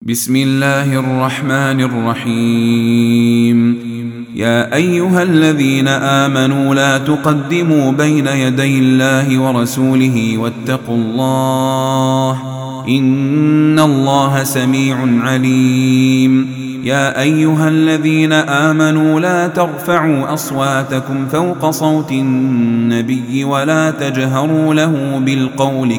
بسم الله الرحمن الرحيم. يا أيها الذين آمنوا لا تقدموا بين يدي الله ورسوله واتقوا الله إن الله سميع عليم. يا أيها الذين آمنوا لا ترفعوا أصواتكم فوق صوت النبي ولا تجهروا له بالقول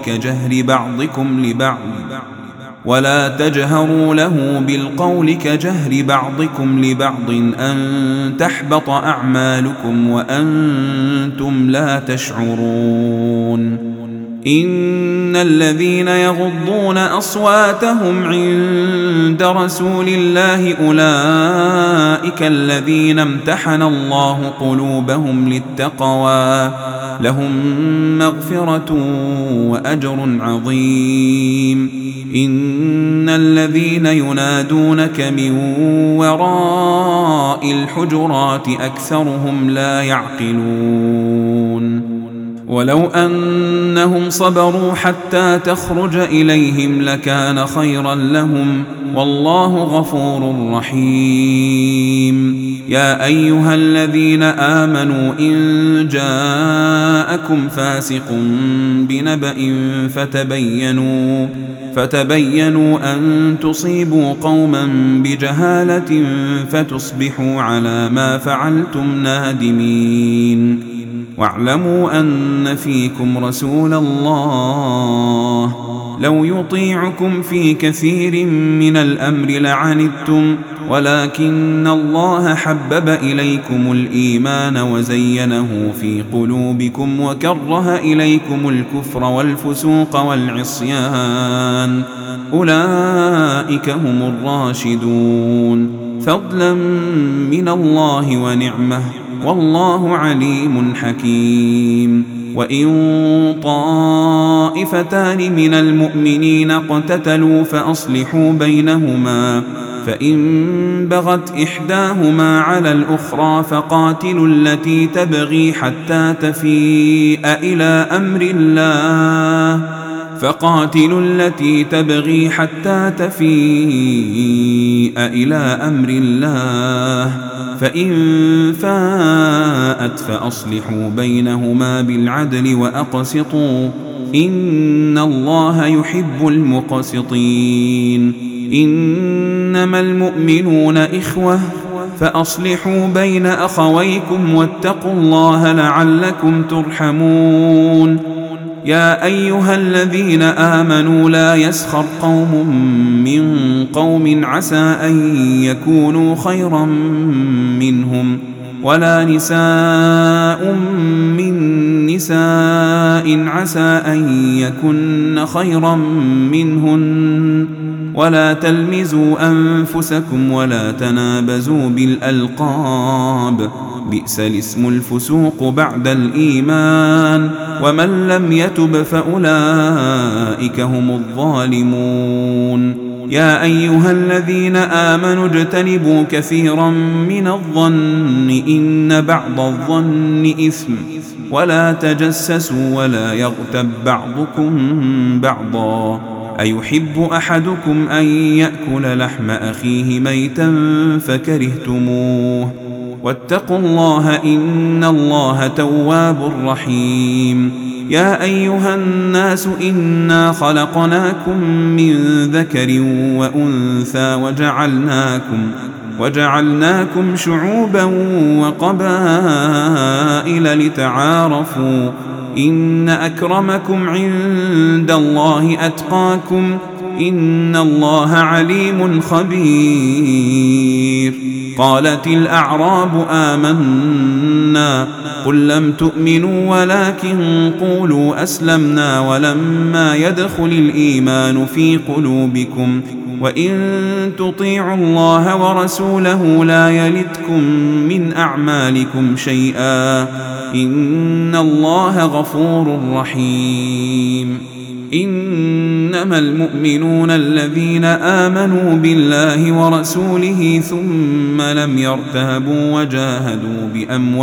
كجهر بعضكم لبعض أن تحبط أعمالكم وأنتم لا تشعرون. إن الذين يغضون أصواتهم عند رسول الله أولئك الذين امتحن الله قلوبهم للتقوى لهم مغفرة وأجر عظيم. إن الذين ينادونك من وراء الحجرات أكثرهم لا يعقلون. ولو أنهم صبروا حتى تخرج إليهم لكان خيرا لهم والله غفور رحيم. يا أيها الذين آمنوا إن جاءكم فاسق بنبأ فتبينوا أن تصيبوا قوما بجهالة فتصبحوا على ما فعلتم نادمين. واعلموا أن فيكم رسول الله لو يطيعكم في كثير من الأمر لعنتم ولكن الله حبب إليكم الإيمان وزينه في قلوبكم وكره إليكم الكفر والفسوق والعصيان أولئك هم الراشدون فضلا من الله ونعمه والله عليم حكيم. وإن طائفتان من المؤمنين اقتتلوا فأصلحوا بينهما فإن بغت إحداهما على الأخرى فقاتلوا التي تبغي حتى تفيء إلى أمر الله فإن فاءت فأصلحوا بينهما بالعدل وأقسطوا إن الله يحب المقسطين. إنما المؤمنون إخوة فأصلحوا بين أخويكم واتقوا الله لعلكم ترحمون. يا أيها الذين آمنوا لا يسخر قوم من قوم عسى أن يكونوا خيرا منهم ولا نساء من نساء عسى أن يكن خيرا منهن ولا تلمزوا أنفسكم ولا تنابزوا بالألقاب بئس الاسم الفسوق بعد الإيمان ومن لم يتب فأولئك هم الظالمون. يا أيها الذين آمنوا اجتنبوا كثيرا من الظن إن بعض الظن إثم ولا تجسسوا ولا يغتب بعضكم بعضا أيحب أحدكم أن يأكل لحم أخيه ميتا فكرهتموه واتقوا الله إن الله تواب رحيم. يا أيها الناس إنا خلقناكم من ذكر وأنثى وجعلناكم شعوبا وقبائل لتعارفوا إن أكرمكم عند الله أتقاكم إن الله عليم خبير. قالت الأعراب آمنا قل لم تؤمنوا ولكن قولوا أسلمنا ولما يدخل الإيمان في قلوبكم وإن تطيعوا الله ورسوله لا يلتكم من أعمالكم شيئا إن الله غفور رحيم. إنما المؤمنون الذين آمنوا بالله ورسوله ثم لم يرتابوا وجاهدوا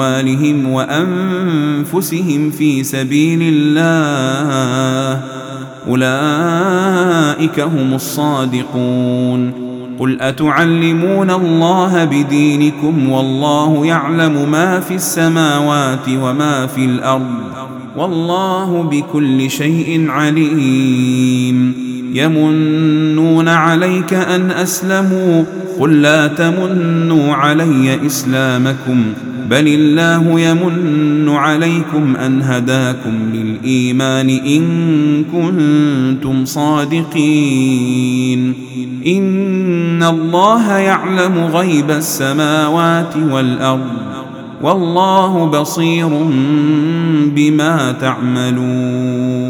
بأموالهم وأنفسهم في سبيل الله أولئك هم الصادقون. قل أتعلمون الله بدينكم والله يعلم ما في السماوات وما في الأرض والله بكل شيء عليم. يمنون عليك أن أسلموا قل لا تمنوا علي إسلامكم بل الله يمن عليكم أن هداكم للإيمان إن كنتم صادقين. إن الله يعلم غيب السماوات والأرض والله بصير بما تعملون.